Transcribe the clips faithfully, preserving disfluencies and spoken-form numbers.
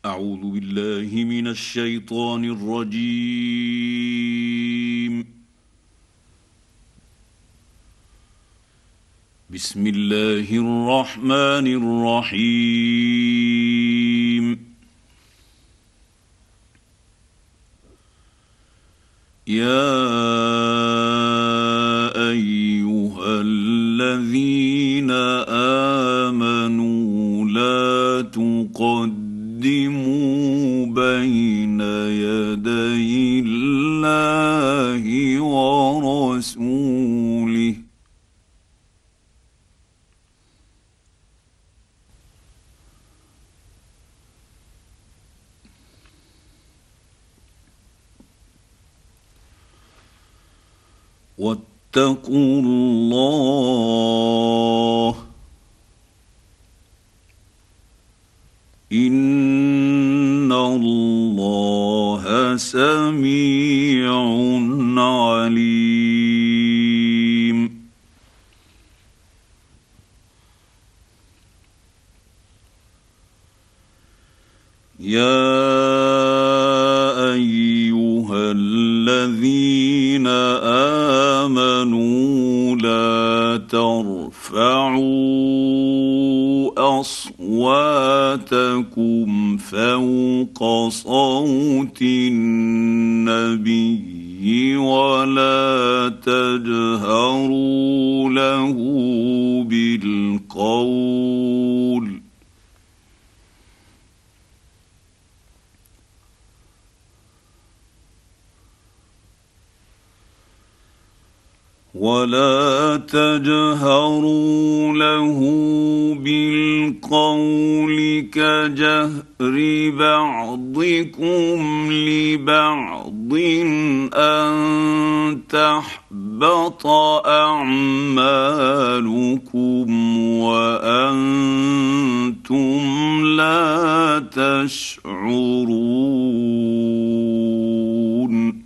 أعوذ بالله من الشيطان الرجيم. بسم الله الرحمن الرحيم. يا أيها الذين آمنوا لا تقدموا بين يدي الله ورسوله واتقوا الله إن الله سميع عليم. يا أيها الذين آمنوا لا ترفعوا أصواتكم فوق صوت النبي ولا تجهروا له بالقول ولا تجهروا له بالقول كجهر بعضكم لبعض أن تحبط أعمالكم وأنتم لا تشعرون.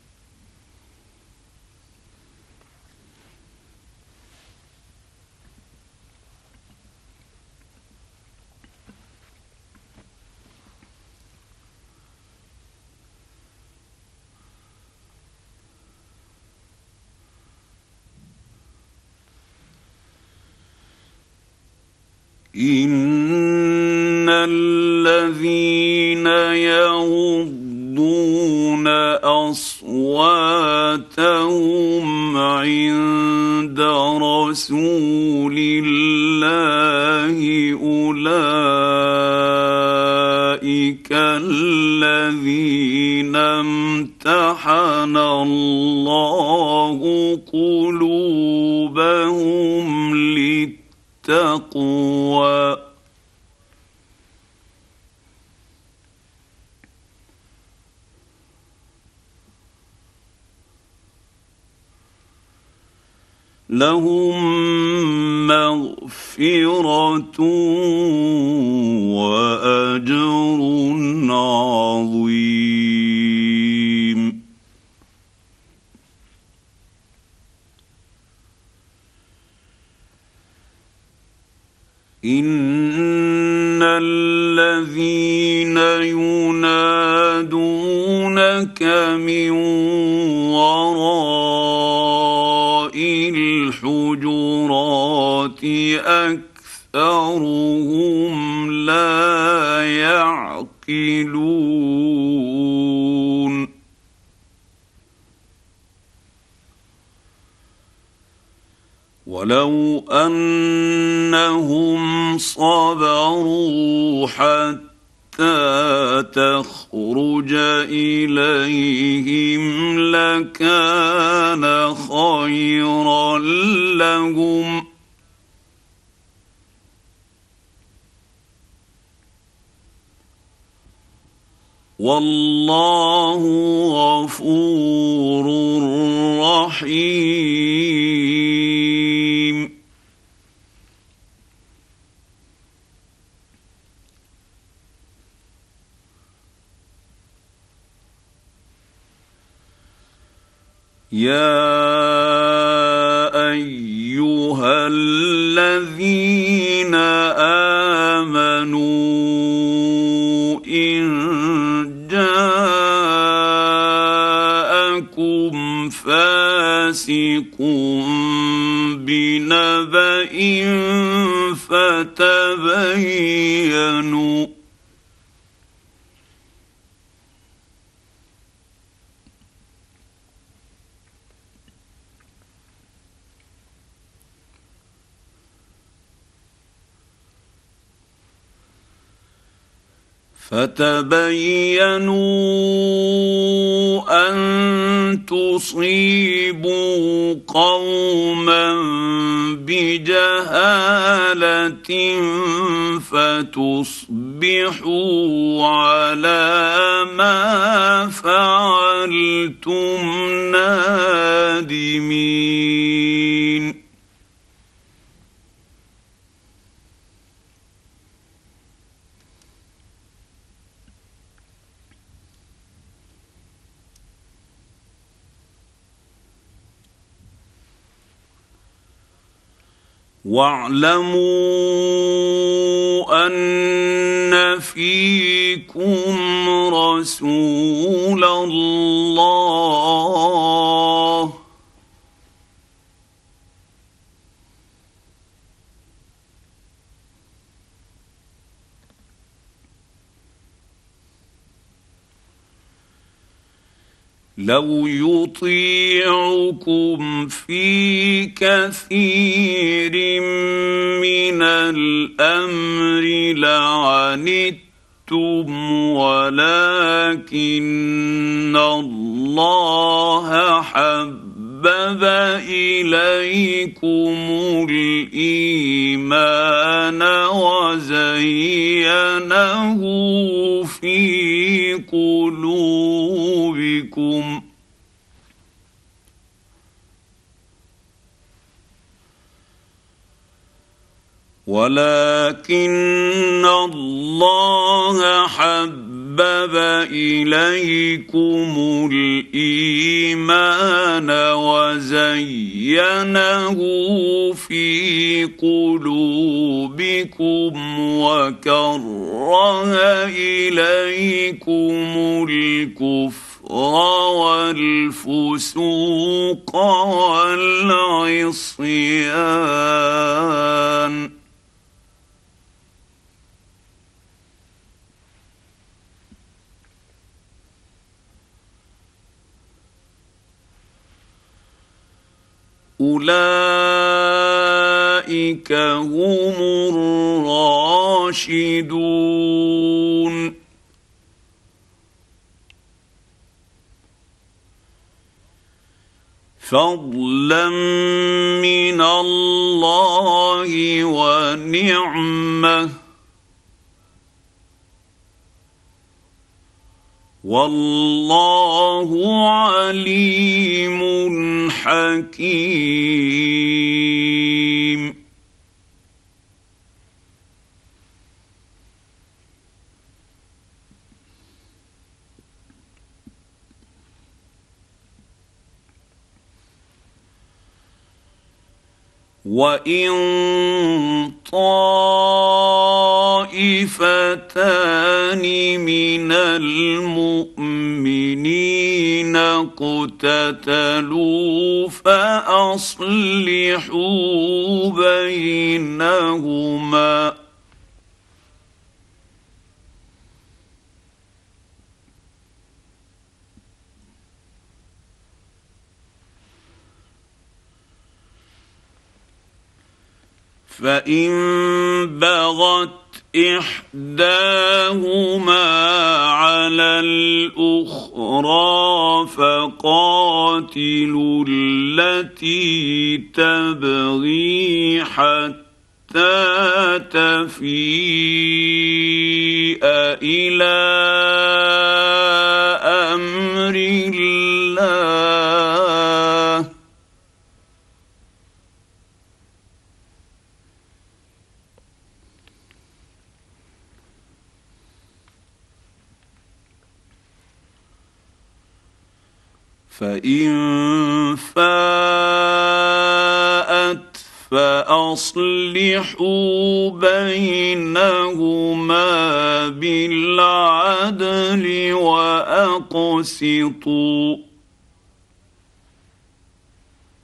إن الذين يغضون أصواتهم عند رسول الله أولئك الذين امتحن الله قلوبهم للتقوى لهم مغفرة وأجر عظيم. إن الذين ينادونك من وراء الحجرات أكثرهم لا يعقلون. ولو أنهم صبروا حتى تخرج إليهم لكان خيرا لهم والله غفور رحيم. يا أيها الذين آمنوا إن فاسق بنبأ فتبينوا فتبينوا أن تصيبوا قوما بجهالة فتصبحوا على ما فعلتم نادمين. واعلموا أن فيكم رسول الله لو يطيعكم في كثير من الأمر لعنتم ولكن الله حبب إليكم الإيمان وزينه في قلوبكم ولكن الله حبب إليكم الإيمان وزينه في قلوبكم وكره إليكم الكفر والفسوق والعصيان أولئك هم الراشدون فضلا من الله ونعمة والله عليم حكيم. وإن طائفتان من المؤمنين اقتتلوا فأصلحوا بينهما فإن بغت إحداهما على الأخرى فقاتلوا التي تبغي حتى تفيء إلى أمر الله فإن فاءت فأصلحوا بينهما بالعدل وأقسطوا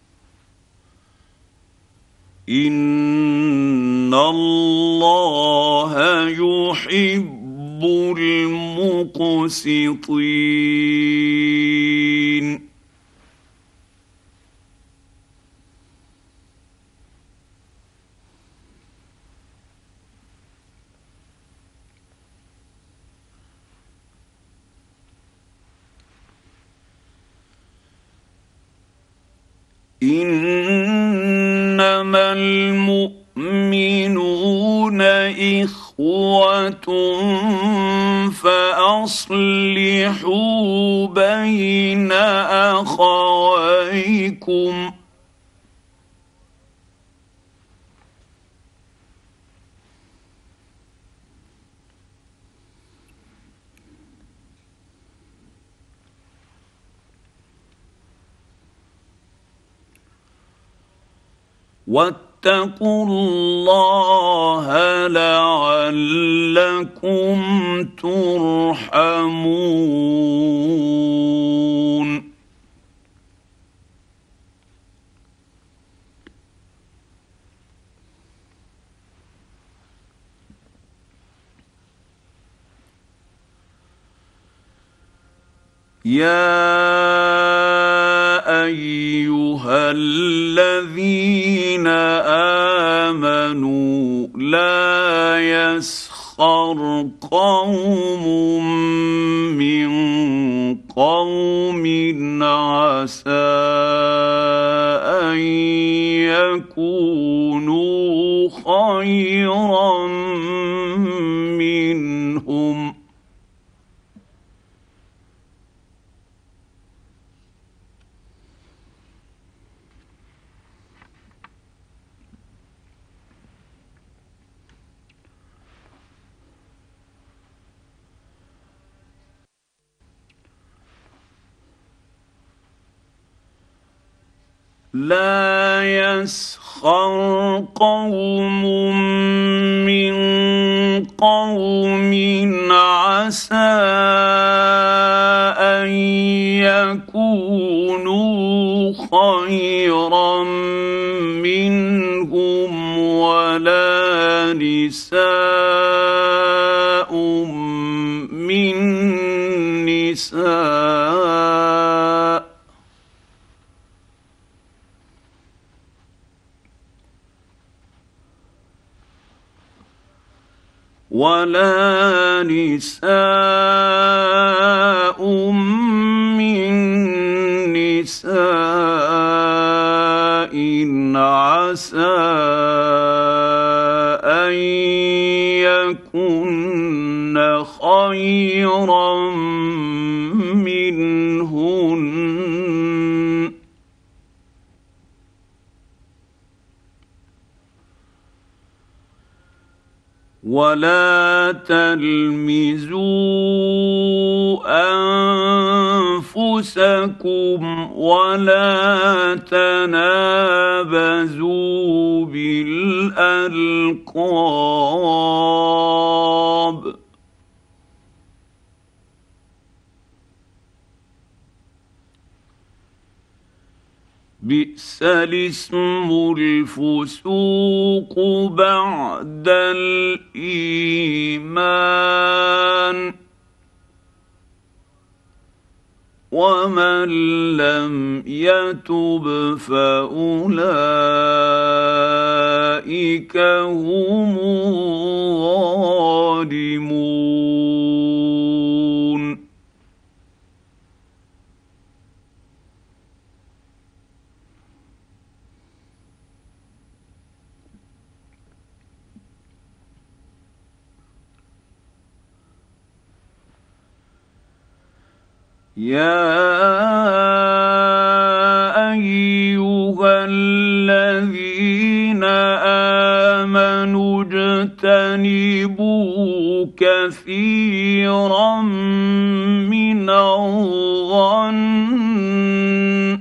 إن الله يحب المقسطين. إنما المؤمنون إخوة فأصلحوا بين أخويكم. واتقوا الله لعلكم ترحمون. يا أيها الذين آمنوا لا يسخر قوم من قوم عسى أن يكونوا خيرا منهم. لا يسخر قوم من قوم عسى أن يكونوا خيرا منهم ولا نساء من نساء ولا نساء من نساء عسى أن يكن خيرا منهن. ولا تلمزوا أنفسكم ولا تنابزوا بالألقاب. بئس الاسم الفسوق بعد الإيمان ومن لم يتب فأولئك هم الظالمون. يا أيها الذين آمنوا اجتنبوا كثيرا من الظن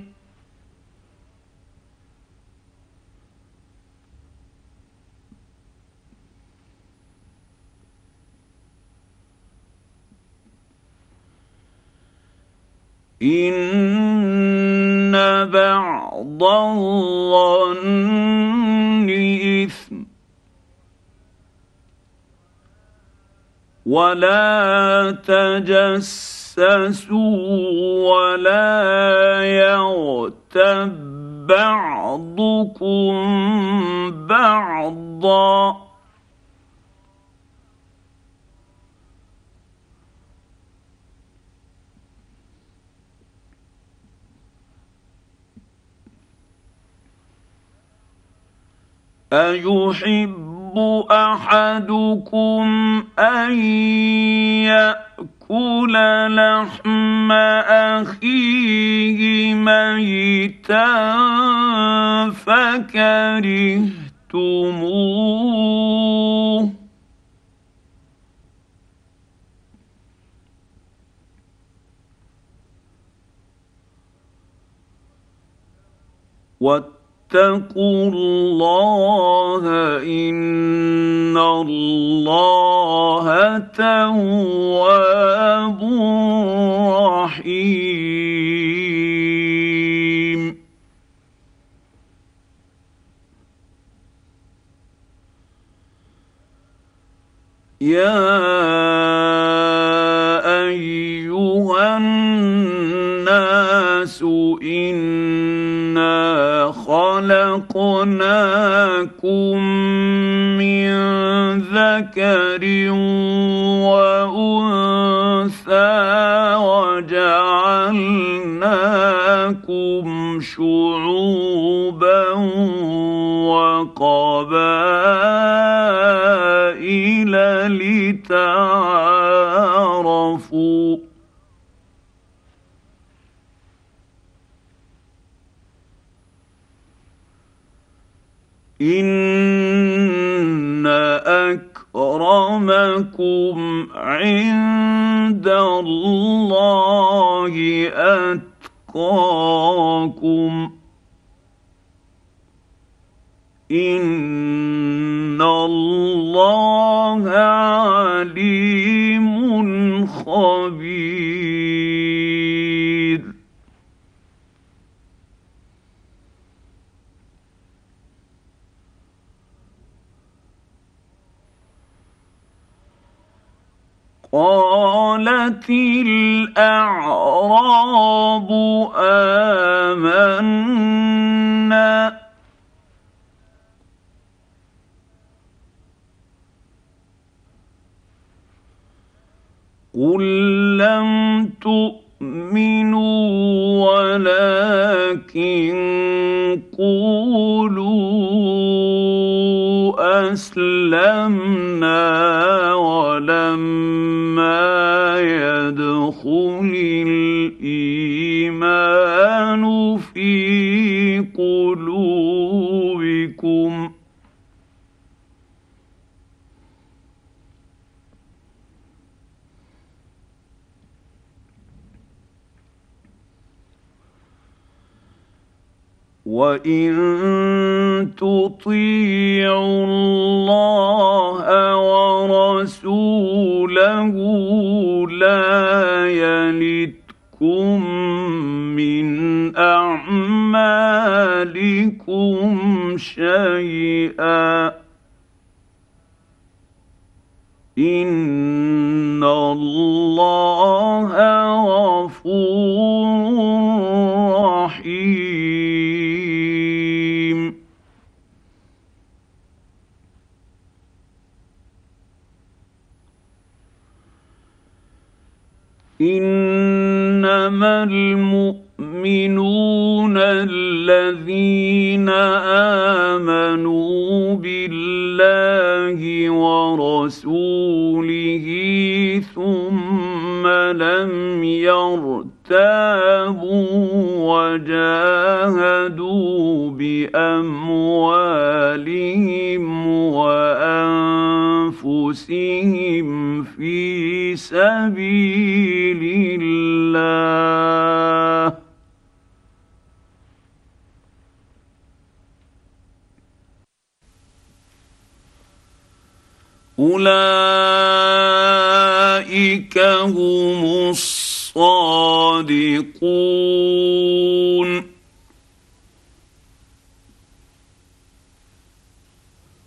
إن بعض الظن الاثم ولا تجسسوا ولا يغتب بعضكم بعضا أيحب أحدكم أن يأكل لحم أخيه ميتا فكرهتموه واتقوا الله إن الله تواب رحيم. يا أيها الناس إنا خلقناكم من ذكر وأنثى وجعلناكم شعوبا وقبائل لتعارفوا إن أكرمكم عند الله أتقاكم إن الله عليم خبير. قالت الأعراب آمنا قل لم تؤمنوا ولكن قولوا أسلمنا ولما يدخل الإيمان في قلوبكم وإن تطيعوا الله ورسوله لا يلتكم من أعمالكم شيئا إن الله غفور رحيم. إنما المؤمنون الذين آمنوا بالله ورسوله ثم لم يرتابوا وجاهدوا بأموالهم وأنفسهم في سبيل الله أولئك هم الصادقون.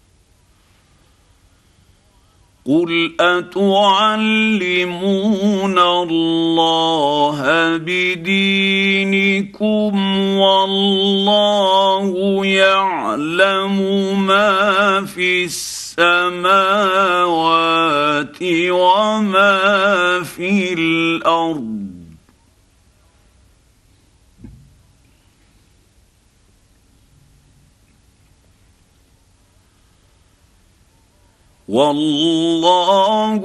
قل اتعلمون الله بدينكم والله يعلم ما في السماوات وما في الارض والله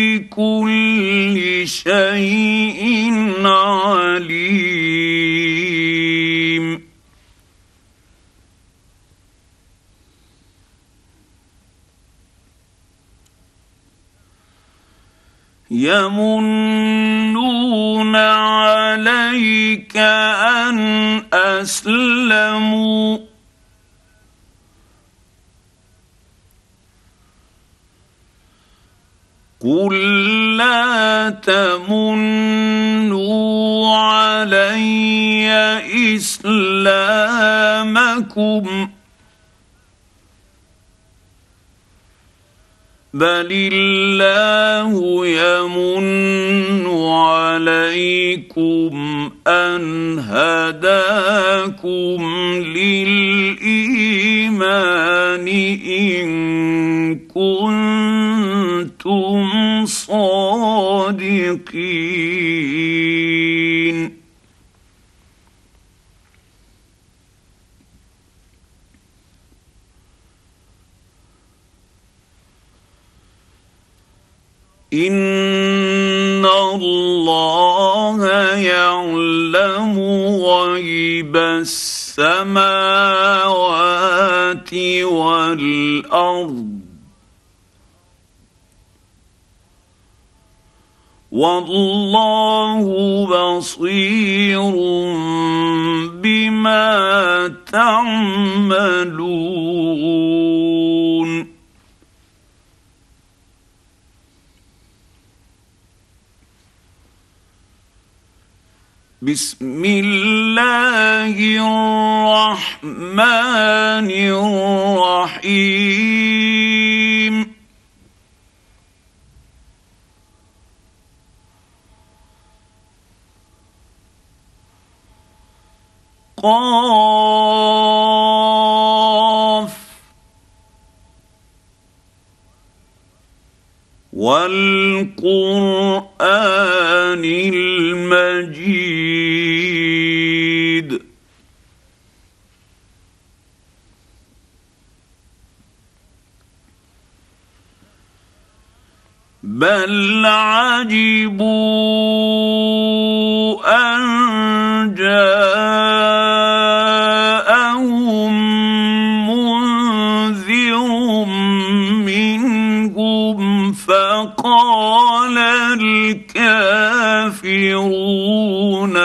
بكل شيء عليم يمنون عليك أن أسلموا قل لا تمنوا علي إسلامكم بل الله يمن عليكم أن هداكم للإيمان إن كنتم صادقين إن الله يعلم غيب السماوات والأرض والله بصير بما تعملون بسم الله الرحمن الرحيم قاف والقرآن المجيد بل عجبوا أن جاءهم منذر منهم فقال الكافرون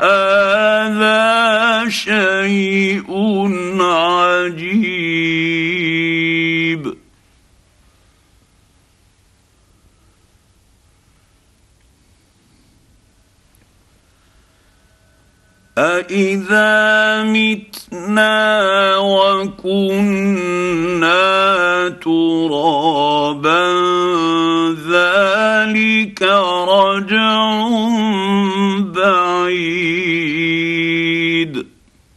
هذا شيء عجيب أإذا متنا وكنا ترابا ذلك رجع بعيد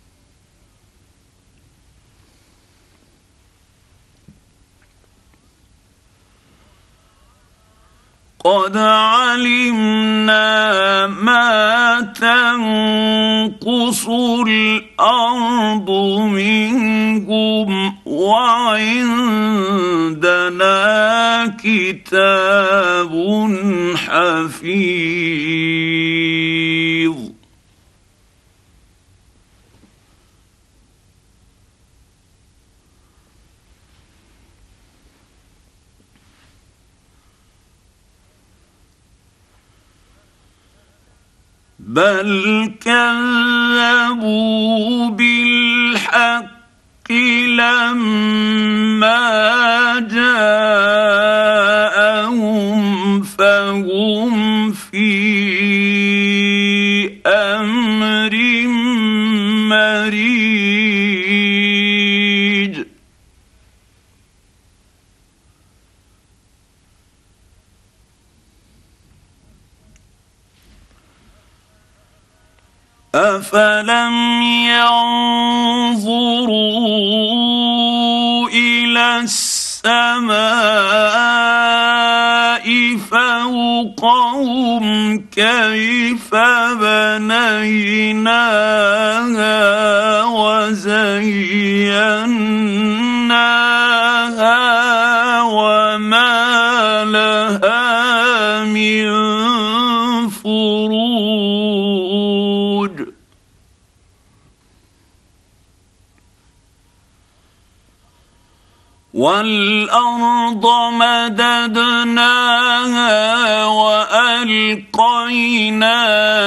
قد علمنا ما تنقص الأرض منهم وعندنا كتاب حفيظ بل كذبوا بالحق لما جاءهم فهم في أمر مريج أفلم ينظروا إلى السماء فوقهم كيف بنيناها وزيناها وما لها من فروج والأرض مددناها وألقينا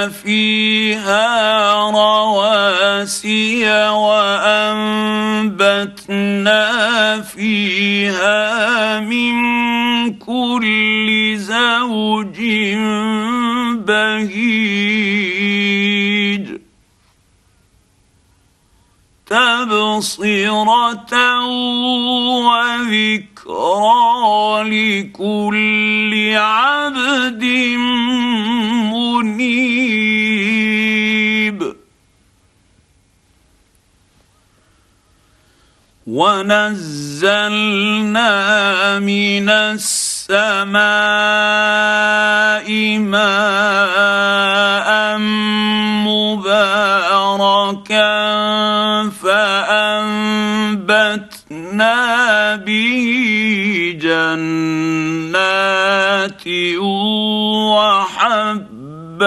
فيها رواسي وأنبتنا فيها من كل زوج بهيج تبصرة وذكرى لكل عبد منيب ونزلنا من السماء ماء مباركا فأنبتنا به جنات وحب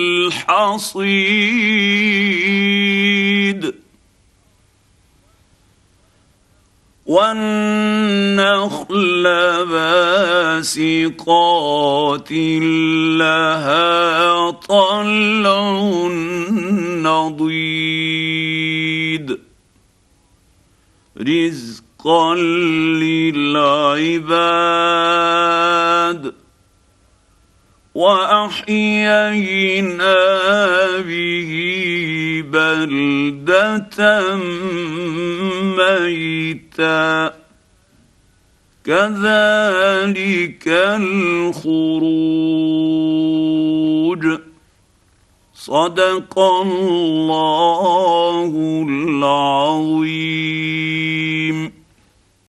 الحصيد والنخل باسقات لها طلع نضيد رزقا للعباد وأحيينا به بلدة ميتا كذلك الخروج صدق الله العظيم.